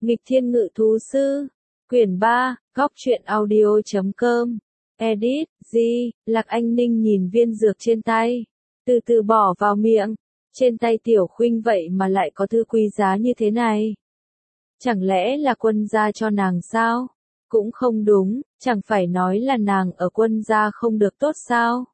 Nghịch Thiên Ngự Thú Sư, quyển 3, góc truyện audio.com, edit, G, Lạc Anh Ninh nhìn viên dược trên tay, từ từ bỏ vào miệng, trên tay Tiểu Khuynh vậy mà lại có thứ quý giá như thế này. Chẳng lẽ là Quân gia cho nàng sao? Cũng không đúng, chẳng phải nói là nàng ở Quân gia không được tốt sao?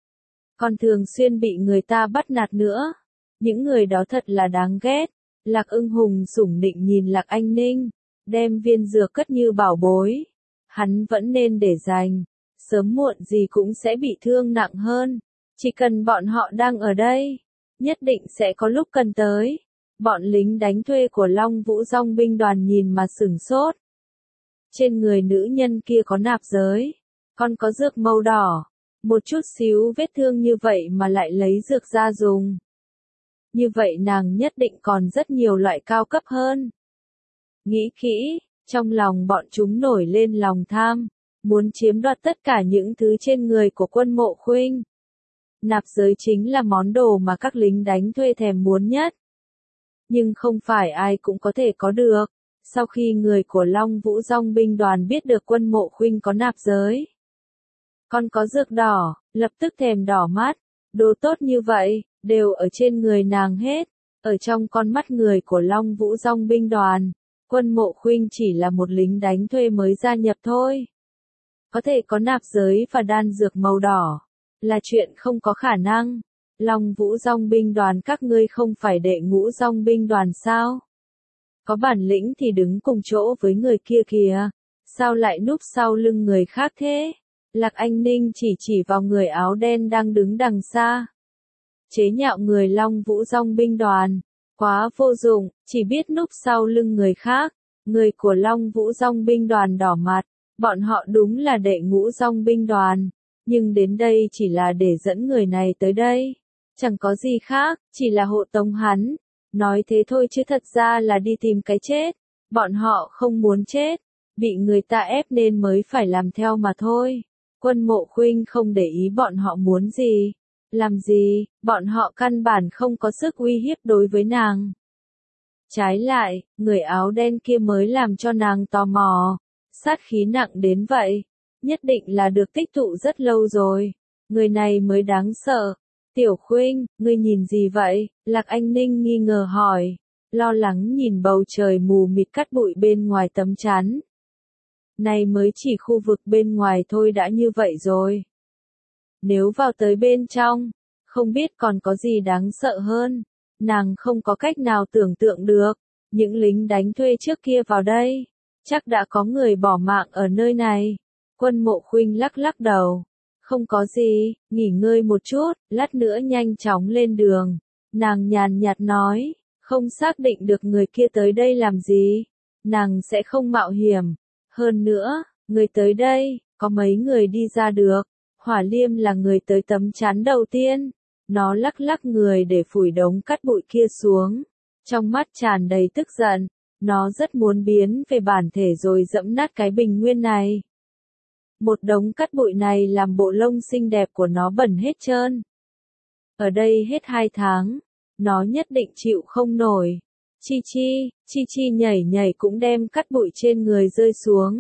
Còn thường xuyên bị người ta bắt nạt nữa. Những người đó thật là đáng ghét. Lạc Ưng Hùng sủng nịnh nhìn Lạc Anh Ninh, đem viên dược cất như bảo bối. Hắn vẫn nên để dành, sớm muộn gì cũng sẽ bị thương nặng hơn. Chỉ cần bọn họ đang ở đây, nhất định sẽ có lúc cần tới. Bọn lính đánh thuê của Long Vũ Dong binh đoàn nhìn mà sửng sốt. Trên người nữ nhân kia có nạp giới, còn có dược màu đỏ. Một chút xíu vết thương như vậy mà lại lấy dược ra dùng. Như vậy nàng nhất định còn rất nhiều loại cao cấp hơn. Nghĩ kỹ, trong lòng bọn chúng nổi lên lòng tham, muốn chiếm đoạt tất cả những thứ trên người của Quân Mộ Khuynh. Nạp giới chính là món đồ mà các lính đánh thuê thèm muốn nhất. Nhưng không phải ai cũng có thể có được. Sau khi người của Long Vũ Dong binh đoàn biết được Quân Mộ Khuynh có nạp giới, còn có dược đỏ, lập tức thèm đỏ mắt. Đồ tốt như vậy, đều ở trên người nàng hết. Ở trong con mắt người của Long Vũ Dong binh đoàn, Quân Mộ Khuynh chỉ là một lính đánh thuê mới gia nhập thôi. Có thể có nạp giới và đan dược màu đỏ, là chuyện không có khả năng. Long Vũ Dong binh đoàn các ngươi không phải đệ ngũ Dong binh đoàn sao? Có bản lĩnh thì đứng cùng chỗ với người kia kìa. Sao lại núp sau lưng người khác thế? Lạc Anh Ninh chỉ vào người áo đen đang đứng đằng xa. Chế nhạo người Long Vũ Dong binh đoàn, quá vô dụng, chỉ biết núp sau lưng người khác. Người của Long Vũ Dong binh đoàn đỏ mặt, bọn họ đúng là đệ ngũ Dong binh đoàn, nhưng đến đây chỉ là để dẫn người này tới đây. Chẳng có gì khác, chỉ là hộ tống hắn. Nói thế thôi chứ thật ra là đi tìm cái chết. Bọn họ không muốn chết, bị người ta ép nên mới phải làm theo mà thôi. Quân Mộ Khuynh không để ý bọn họ muốn gì, làm gì, bọn họ căn bản không có sức uy hiếp đối với nàng. Trái lại, người áo đen kia mới làm cho nàng tò mò. Sát khí nặng đến vậy, nhất định là được tích tụ rất lâu rồi. Người này mới đáng sợ. Tiểu Khuynh, ngươi nhìn gì vậy? Lạc Anh Ninh nghi ngờ hỏi, lo lắng nhìn bầu trời mù mịt cát bụi bên ngoài tấm chắn. Này mới chỉ khu vực bên ngoài thôi đã như vậy rồi. Nếu vào tới bên trong, không biết còn có gì đáng sợ hơn. Nàng không có cách nào tưởng tượng được. Những lính đánh thuê trước kia vào đây, chắc đã có người bỏ mạng ở nơi này. Quân Mộ Khuynh lắc lắc đầu. Không có gì, nghỉ ngơi một chút, lát nữa nhanh chóng lên đường. Nàng nhàn nhạt nói, không xác định được người kia tới đây làm gì. Nàng sẽ không mạo hiểm. Hơn nữa, người tới đây, có mấy người đi ra được. Hỏa Liêm là người tới tấm chắn đầu tiên. Nó lắc lắc người để phủi đống cát bụi kia xuống. Trong mắt tràn đầy tức giận. Nó rất muốn biến về bản thể rồi dẫm nát cái bình nguyên này. Một đống cát bụi này làm bộ lông xinh đẹp của nó bẩn hết trơn. Ở đây hết 2 tháng, nó nhất định chịu không nổi. Chi chi nhảy nhảy cũng đem cát bụi trên người rơi xuống.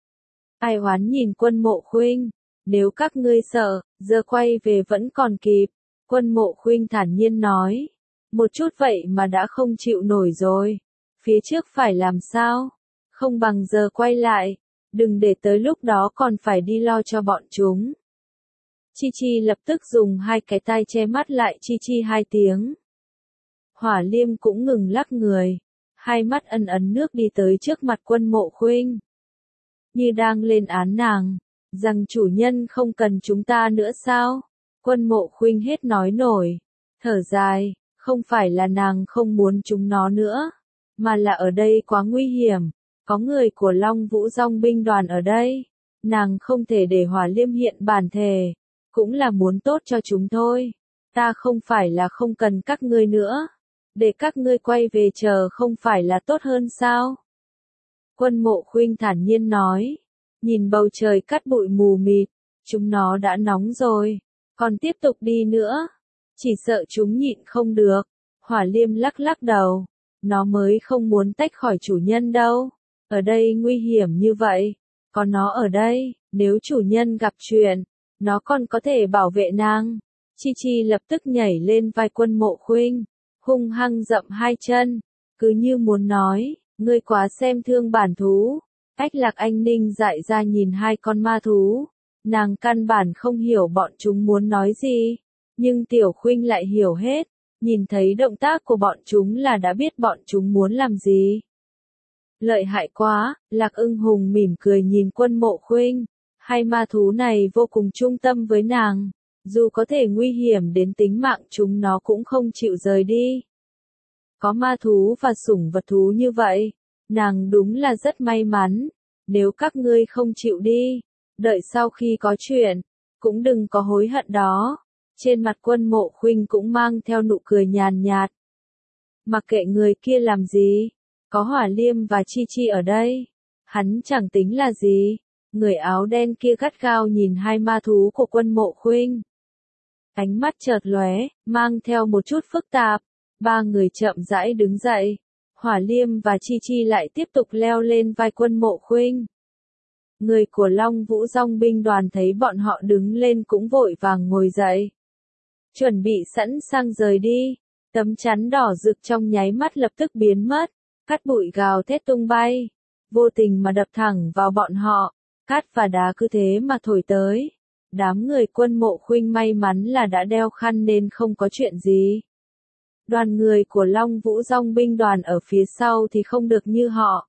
Ai oán nhìn Quân Mộ Khuynh, nếu các ngươi sợ, giờ quay về vẫn còn kịp. Quân Mộ Khuynh thản nhiên nói, một chút vậy mà đã không chịu nổi rồi. Phía trước phải làm sao? Không bằng giờ quay lại. Đừng để tới lúc đó còn phải đi lo cho bọn chúng. Chi Chi lập tức dùng 2 cái tay che mắt lại Chi Chi 2 tiếng. Hỏa Liêm cũng ngừng lắc người. 2 mắt ẩn ẩn nước đi tới trước mặt Quân Mộ Khuynh. Như đang lên án nàng. Rằng chủ nhân không cần chúng ta nữa sao? Quân Mộ Khuynh hết nói nổi. Thở dài, không phải là nàng không muốn chúng nó nữa. Mà là ở đây quá nguy hiểm. Có người của Long Vũ Dong binh đoàn ở đây. Nàng không thể để Hỏa Liêm hiện bản thể. Cũng là muốn tốt cho chúng thôi. Ta không phải là không cần các ngươi nữa. Để các ngươi quay về chờ không phải là tốt hơn sao? Quân Mộ Khuynh thản nhiên nói. Nhìn bầu trời cát bụi mù mịt. Chúng nó đã nóng rồi. Còn tiếp tục đi nữa. Chỉ sợ chúng nhịn không được. Hỏa Liêm lắc lắc đầu. Nó mới không muốn tách khỏi chủ nhân đâu. Ở đây nguy hiểm như vậy. Có nó ở đây, nếu chủ nhân gặp chuyện, nó còn có thể bảo vệ nàng. Chi Chi lập tức nhảy lên vai Quân Mộ Khuynh, hung hăng dậm hai chân, cứ như muốn nói, ngươi quá xem thương bản thú. Ách Lạc Anh Ninh dại ra nhìn hai con ma thú, nàng căn bản không hiểu bọn chúng muốn nói gì, nhưng Tiểu Khuynh lại hiểu hết, nhìn thấy động tác của bọn chúng là đã biết bọn chúng muốn làm gì. Lợi hại quá, Lạc Ưng Hùng mỉm cười nhìn Quân Mộ Khuynh, hai ma thú này vô cùng trung tâm với nàng, dù có thể nguy hiểm đến tính mạng chúng nó cũng không chịu rời đi. Có ma thú và sủng vật thú như vậy, nàng đúng là rất may mắn, nếu các ngươi không chịu đi, đợi sau khi có chuyện, cũng đừng có hối hận đó. Trên mặt Quân Mộ Khuynh cũng mang theo nụ cười nhàn nhạt. Mặc kệ người kia làm gì, có Hỏa Liêm và Chi Chi ở đây, hắn chẳng tính là gì. Người áo đen kia gắt gao nhìn hai ma thú của Quân Mộ Khuynh. Ánh mắt chợt lóe, mang theo một chút phức tạp. Ba người chậm rãi đứng dậy. Hỏa Liêm và Chi Chi lại tiếp tục leo lên vai Quân Mộ Khuynh. Người của Long Vũ Dòng binh đoàn thấy bọn họ đứng lên cũng vội vàng ngồi dậy. Chuẩn bị sẵn sàng rời đi. Tấm chắn đỏ rực trong nháy mắt lập tức biến mất. Cát bụi gào thét tung bay. Vô tình mà đập thẳng vào bọn họ. Cát và đá cứ thế mà thổi tới. Đám người Quân Mộ Khuynh may mắn là đã đeo khăn nên không có chuyện gì. Đoàn người của Long Vũ Dòng binh đoàn ở phía sau thì không được như họ.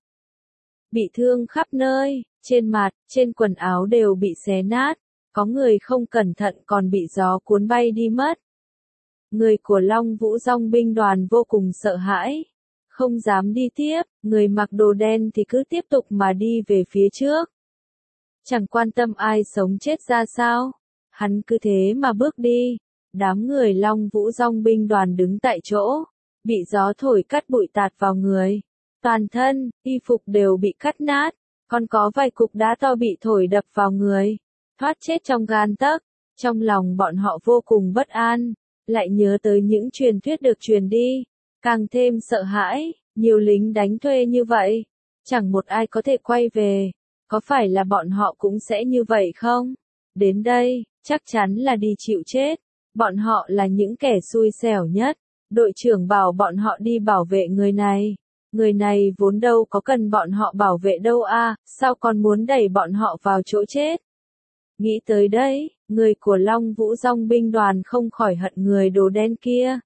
Bị thương khắp nơi, trên mặt, trên quần áo đều bị xé nát, có người không cẩn thận còn bị gió cuốn bay đi mất. Người của Long Vũ Dòng binh đoàn vô cùng sợ hãi, không dám đi tiếp, người mặc đồ đen thì cứ tiếp tục mà đi về phía trước. Chẳng quan tâm ai sống chết ra sao, hắn cứ thế mà bước đi. Đám người Long Vũ Dòng binh đoàn đứng tại chỗ, bị gió thổi cát bụi tạt vào người. Toàn thân, y phục đều bị cắt nát, còn có vài cục đá to bị thổi đập vào người. Thoát chết trong gan tấc, trong lòng bọn họ vô cùng bất an, lại nhớ tới những truyền thuyết được truyền đi, càng thêm sợ hãi, nhiều lính đánh thuê như vậy, chẳng một ai có thể quay về, có phải là bọn họ cũng sẽ như vậy không? Đến đây, chắc chắn là đi chịu chết, bọn họ là những kẻ xui xẻo nhất, đội trưởng bảo bọn họ đi bảo vệ người này vốn đâu có cần bọn họ bảo vệ đâu à, sao còn muốn đẩy bọn họ vào chỗ chết? Nghĩ tới đây, người của Long Vũ Dòng binh đoàn không khỏi hận người đồ đen kia.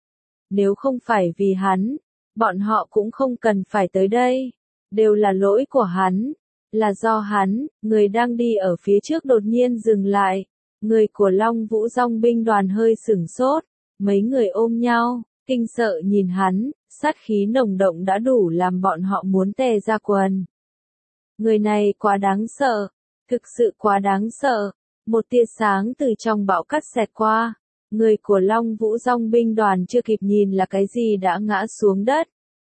Nếu không phải vì hắn, bọn họ cũng không cần phải tới đây. Đều là lỗi của hắn. Là do hắn, người đang đi ở phía trước đột nhiên dừng lại. Người của Long Vũ Dòng binh đoàn hơi sửng sốt. Mấy người ôm nhau, kinh sợ nhìn hắn, sát khí nồng đậm đã đủ làm bọn họ muốn tè ra quần. Người này quá đáng sợ. Thực sự quá đáng sợ. Một tia sáng từ trong bão cát xẹt qua. Người của Long Vũ Dòng binh đoàn chưa kịp nhìn là cái gì đã ngã xuống đất.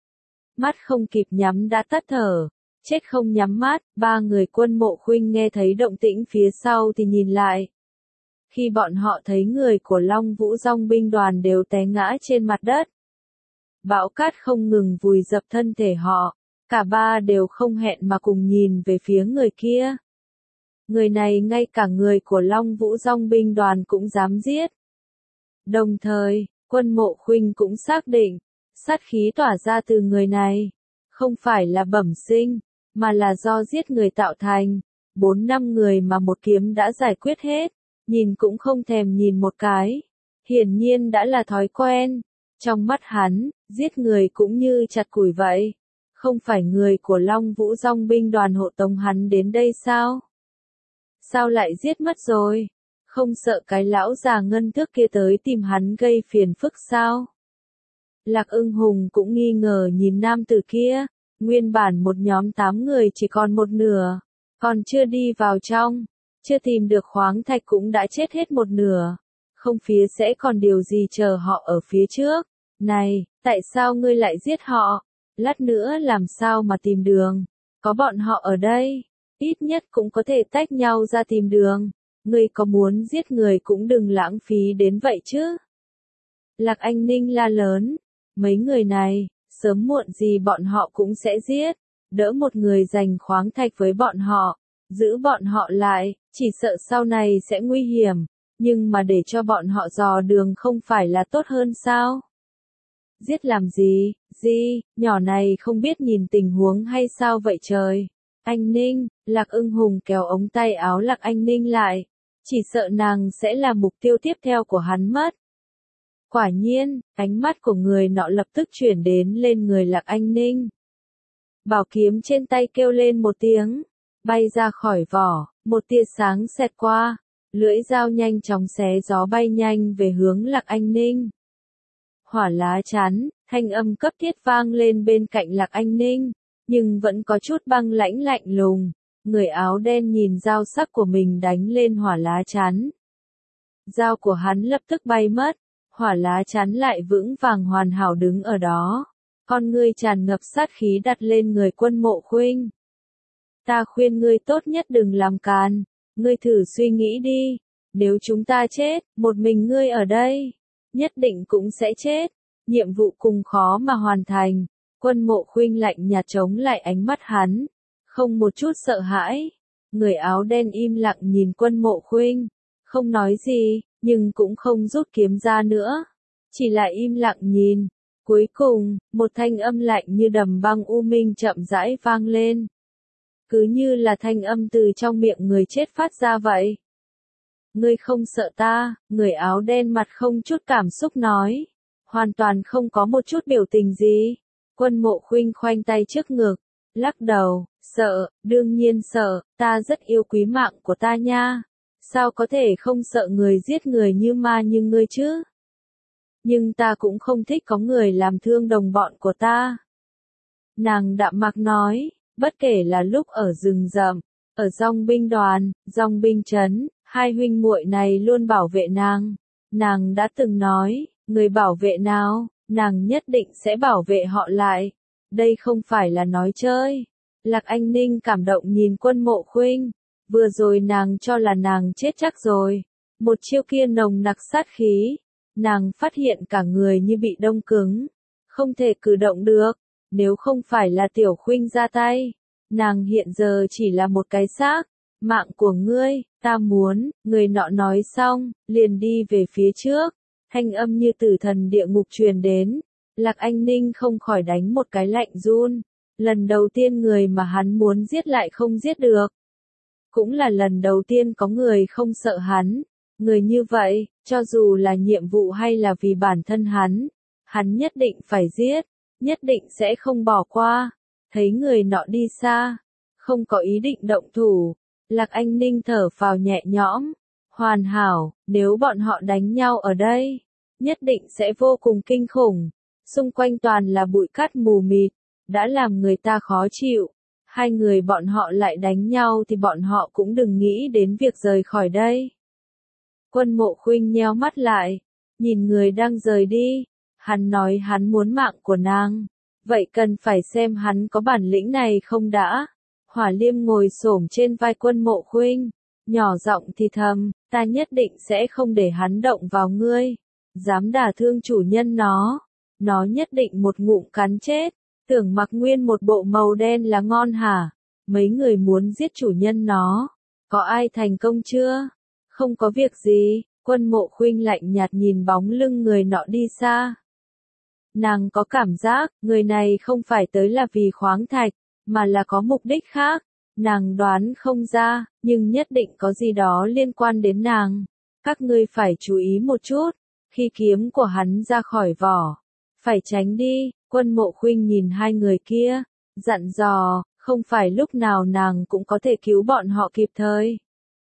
Mắt không kịp nhắm đã tắt thở. Chết không nhắm mắt, ba người Quân Mộ Khuynh nghe thấy động tĩnh phía sau thì nhìn lại. Khi bọn họ thấy người của Long Vũ Dòng binh đoàn đều té ngã trên mặt đất. Bão cát không ngừng vùi dập thân thể họ. Cả ba đều không hẹn mà cùng nhìn về phía người kia. Người này ngay cả người của Long Vũ Dòng binh đoàn cũng dám giết. Đồng thời, Quân Mộ Khuynh cũng xác định, sát khí tỏa ra từ người này, không phải là bẩm sinh, mà là do giết người tạo thành. 4-5 người mà một kiếm đã giải quyết hết, nhìn cũng không thèm nhìn một cái. Hiển nhiên đã là thói quen. Trong mắt hắn, giết người cũng như chặt củi vậy. Không phải người của Long Vũ Dòng binh đoàn hộ tống hắn đến đây sao? Sao lại giết mất rồi? Không sợ cái lão già ngân tước kia tới tìm hắn gây phiền phức sao? Lạc Ưng Hùng cũng nghi ngờ nhìn nam tử kia. Nguyên bản một nhóm 8 người chỉ còn một nửa. Còn chưa đi vào trong. Chưa tìm được khoáng thạch cũng đã chết hết một nửa. Không phía sẽ còn điều gì chờ họ ở phía trước. Này, tại sao ngươi lại giết họ? Lát nữa làm sao mà tìm đường? Có bọn họ ở đây. Ít nhất cũng có thể tách nhau ra tìm đường. Ngươi có muốn giết người cũng đừng lãng phí đến vậy chứ. Lạc Anh Ninh la lớn. Mấy người này, sớm muộn gì bọn họ cũng sẽ giết, đỡ một người giành khoáng thạch với bọn họ, giữ bọn họ lại, chỉ sợ sau này sẽ nguy hiểm, nhưng mà để cho bọn họ dò đường không phải là tốt hơn sao? Giết làm gì, nhỏ này không biết nhìn tình huống hay sao vậy trời? Anh Ninh, Lạc Ưng Hùng kéo ống tay áo Lạc Anh Ninh lại, chỉ sợ nàng sẽ là mục tiêu tiếp theo của hắn mất. Quả nhiên, ánh mắt của người nọ lập tức chuyển đến lên người Lạc Anh Ninh. Bảo kiếm trên tay kêu lên một tiếng, bay ra khỏi vỏ, một tia sáng xẹt qua, lưỡi dao nhanh chóng xé gió bay nhanh về hướng Lạc Anh Ninh. Hỏa lá chắn, thanh âm cấp thiết vang lên bên cạnh Lạc Anh Ninh, nhưng vẫn có chút băng lãnh lạnh lùng. Người áo đen nhìn dao sắc của mình đánh lên hỏa lá chắn. Dao của hắn lập tức bay mất, hỏa lá chắn lại vững vàng hoàn hảo đứng ở đó. Con ngươi tràn ngập sát khí đặt lên người Quân Mộ Khuynh. Ta khuyên ngươi tốt nhất đừng làm càn, ngươi thử suy nghĩ đi, nếu chúng ta chết, một mình ngươi ở đây, nhất định cũng sẽ chết, nhiệm vụ cùng khó mà hoàn thành. Quân Mộ Khuynh lạnh nhạt chống lại ánh mắt hắn, không một chút sợ hãi. Người áo đen im lặng nhìn Quân Mộ Khuynh, không nói gì, nhưng cũng không rút kiếm ra nữa, chỉ là im lặng nhìn. Cuối cùng, một thanh âm lạnh như đầm băng u minh chậm rãi vang lên. Cứ như là thanh âm từ trong miệng người chết phát ra vậy. Ngươi không sợ ta, người áo đen mặt không chút cảm xúc nói. Hoàn toàn không có một chút biểu tình gì. Quân Mộ Khuynh khoanh tay trước ngực, lắc đầu, sợ, đương nhiên sợ, ta rất yêu quý mạng của ta nha. Sao có thể không sợ người giết người như ma như ngươi chứ? Nhưng ta cũng không thích có người làm thương đồng bọn của ta. Nàng đạm mạc nói, bất kể là lúc ở rừng rậm, ở dòng binh đoàn, dòng binh trấn, hai huynh muội này luôn bảo vệ nàng. Nàng đã từng nói, người bảo vệ nào, nàng nhất định sẽ bảo vệ họ lại. Đây không phải là nói chơi. Lạc Anh Ninh cảm động nhìn Quân Mộ Khuynh, vừa rồi nàng cho là nàng chết chắc rồi. Một chiêu kia nồng nặc sát khí. Nàng phát hiện cả người như bị đông cứng, không thể cử động được, nếu không phải là Tiểu Khuynh ra tay, nàng hiện giờ chỉ là một cái xác. Mạng của ngươi, ta muốn, người nọ nói xong, liền đi về phía trước, thanh âm như tử thần địa ngục truyền đến. Lạc Anh Ninh không khỏi đánh một cái lạnh run, lần đầu tiên người mà hắn muốn giết lại không giết được. Cũng là lần đầu tiên có người không sợ hắn. Người như vậy, cho dù là nhiệm vụ hay là vì bản thân hắn nhất định phải giết, nhất định sẽ không bỏ qua. Thấy người nọ đi xa, không có ý định động thủ, Lạc Anh Ninh thở phào nhẹ nhõm. Hoàn hảo, nếu bọn họ đánh nhau ở đây, nhất định sẽ vô cùng kinh khủng. Xung quanh toàn là bụi cát mù mịt, đã làm người ta khó chịu. Hai người bọn họ lại đánh nhau thì bọn họ cũng đừng nghĩ đến việc rời khỏi đây. Quân Mộ Khuynh nheo mắt lại, nhìn người đang rời đi. Hắn nói hắn muốn mạng của nàng, vậy cần phải xem hắn có bản lĩnh này không đã. Hỏa Liêm ngồi xổm trên vai Quân Mộ Khuynh, nhỏ giọng thì thầm, ta nhất định sẽ không để hắn động vào ngươi. Dám đả thương chủ nhân nó nhất định một ngụm cắn chết. Tưởng mặc nguyên một bộ màu đen là ngon hả? Mấy người muốn giết chủ nhân nó, có ai thành công chưa? Không có việc gì. Quân Mộ Khuynh lạnh nhạt nhìn bóng lưng người nọ đi xa. Nàng có cảm giác, người này không phải tới là vì khoáng thạch, mà là có mục đích khác. Nàng đoán không ra, nhưng nhất định có gì đó liên quan đến nàng. Các ngươi phải chú ý một chút, khi kiếm của hắn ra khỏi vỏ, phải tránh đi. Quân Mộ Khuynh nhìn hai người kia, dặn dò, không phải lúc nào nàng cũng có thể cứu bọn họ kịp thời.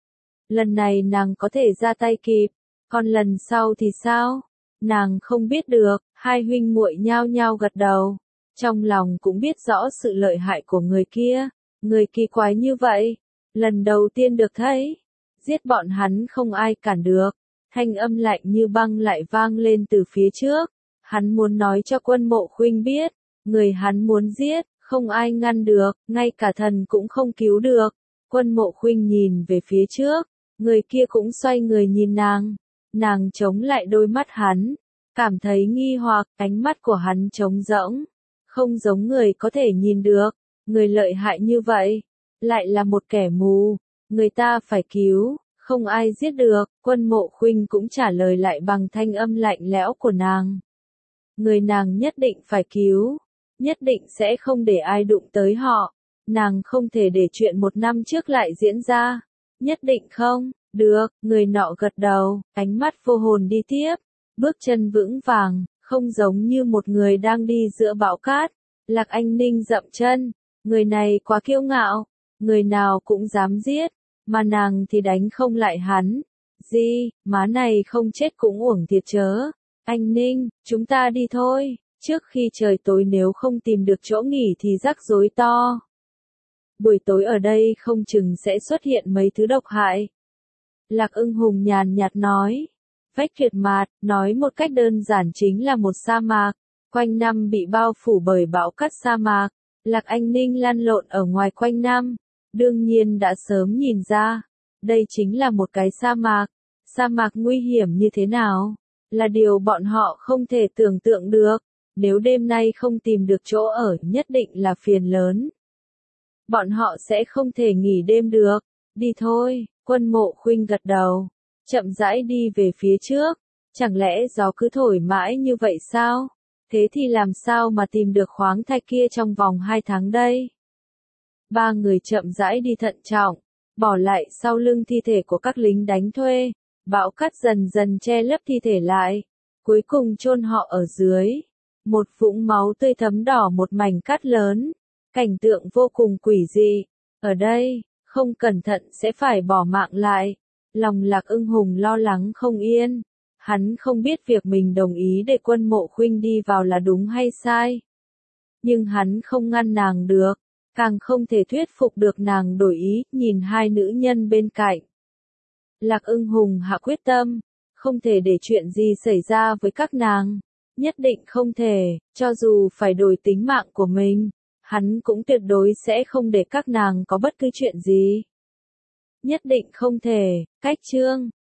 Lần này nàng có thể ra tay kịp, còn lần sau thì sao? Nàng không biết được. Hai huynh muội nhao nhao gật đầu, trong lòng cũng biết rõ sự lợi hại của người kia. Người kỳ quái như vậy, lần đầu tiên được thấy, giết bọn hắn không ai cản được. Thanh âm lạnh như băng lại vang lên từ phía trước. Hắn muốn nói cho Quân Mộ Khuynh biết, người hắn muốn giết, không ai ngăn được, ngay cả thần cũng không cứu được. Quân Mộ Khuynh nhìn về phía trước, người kia cũng xoay người nhìn nàng. Nàng chống lại đôi mắt hắn, cảm thấy nghi hoặc, ánh mắt của hắn trống rỗng, không giống người có thể nhìn được, người lợi hại như vậy, lại là một kẻ mù, người ta phải cứu, không ai giết được, Quân Mộ Khuynh cũng trả lời lại bằng thanh âm lạnh lẽo của nàng. Người nàng nhất định phải cứu, nhất định sẽ không để ai đụng tới họ, nàng không thể để chuyện 1 năm trước lại diễn ra, nhất định không, được, người nọ gật đầu, ánh mắt vô hồn đi tiếp, bước chân vững vàng, không giống như một người đang đi giữa bão cát. Lạc Anh Ninh dậm chân, người này quá kiêu ngạo, người nào cũng dám giết, mà nàng thì đánh không lại hắn. Gì, má này không chết cũng uổng thiệt chớ. Anh Ninh, chúng ta đi thôi, trước khi trời tối nếu không tìm được chỗ nghỉ thì rắc rối to. Buổi tối ở đây không chừng sẽ xuất hiện mấy thứ độc hại. Lạc Ưng Hùng nhàn nhạt nói. Vách tuyệt mạt, nói một cách đơn giản chính là một sa mạc, quanh năm bị bao phủ bởi bão cát sa mạc. Lạc Anh Ninh lăn lộn ở ngoài quanh năm, đương nhiên đã sớm nhìn ra, đây chính là một cái sa mạc nguy hiểm như thế nào, là điều bọn họ không thể tưởng tượng được, nếu đêm nay không tìm được chỗ ở nhất định là phiền lớn. Bọn họ sẽ không thể nghỉ đêm được, đi thôi, Quân Mộ Khuynh gật đầu, chậm rãi đi về phía trước, chẳng lẽ gió cứ thổi mãi như vậy sao? Thế thì làm sao mà tìm được khoáng thạch kia trong vòng 2 tháng đây? 3 người chậm rãi đi thận trọng, bỏ lại sau lưng thi thể của các lính đánh thuê, bão cát dần dần che lấp thi thể lại, cuối cùng chôn họ ở dưới. Một vũng máu tươi thấm đỏ một mảnh cát lớn, cảnh tượng vô cùng quỷ dị. Ở đây, không cẩn thận sẽ phải bỏ mạng lại. Lòng Lạc Ưng Hùng lo lắng không yên. Hắn không biết việc mình đồng ý để Quân Mộ Khuynh đi vào là đúng hay sai. Nhưng hắn không ngăn nàng được, càng không thể thuyết phục được nàng đổi ý, nhìn 2 nữ nhân bên cạnh. Lạc Ưng Hùng hạ quyết tâm, không thể để chuyện gì xảy ra với các nàng. Nhất định không thể, cho dù phải đổi tính mạng của mình, hắn cũng tuyệt đối sẽ không để các nàng có bất cứ chuyện gì. Nhất định không thể, cách chương.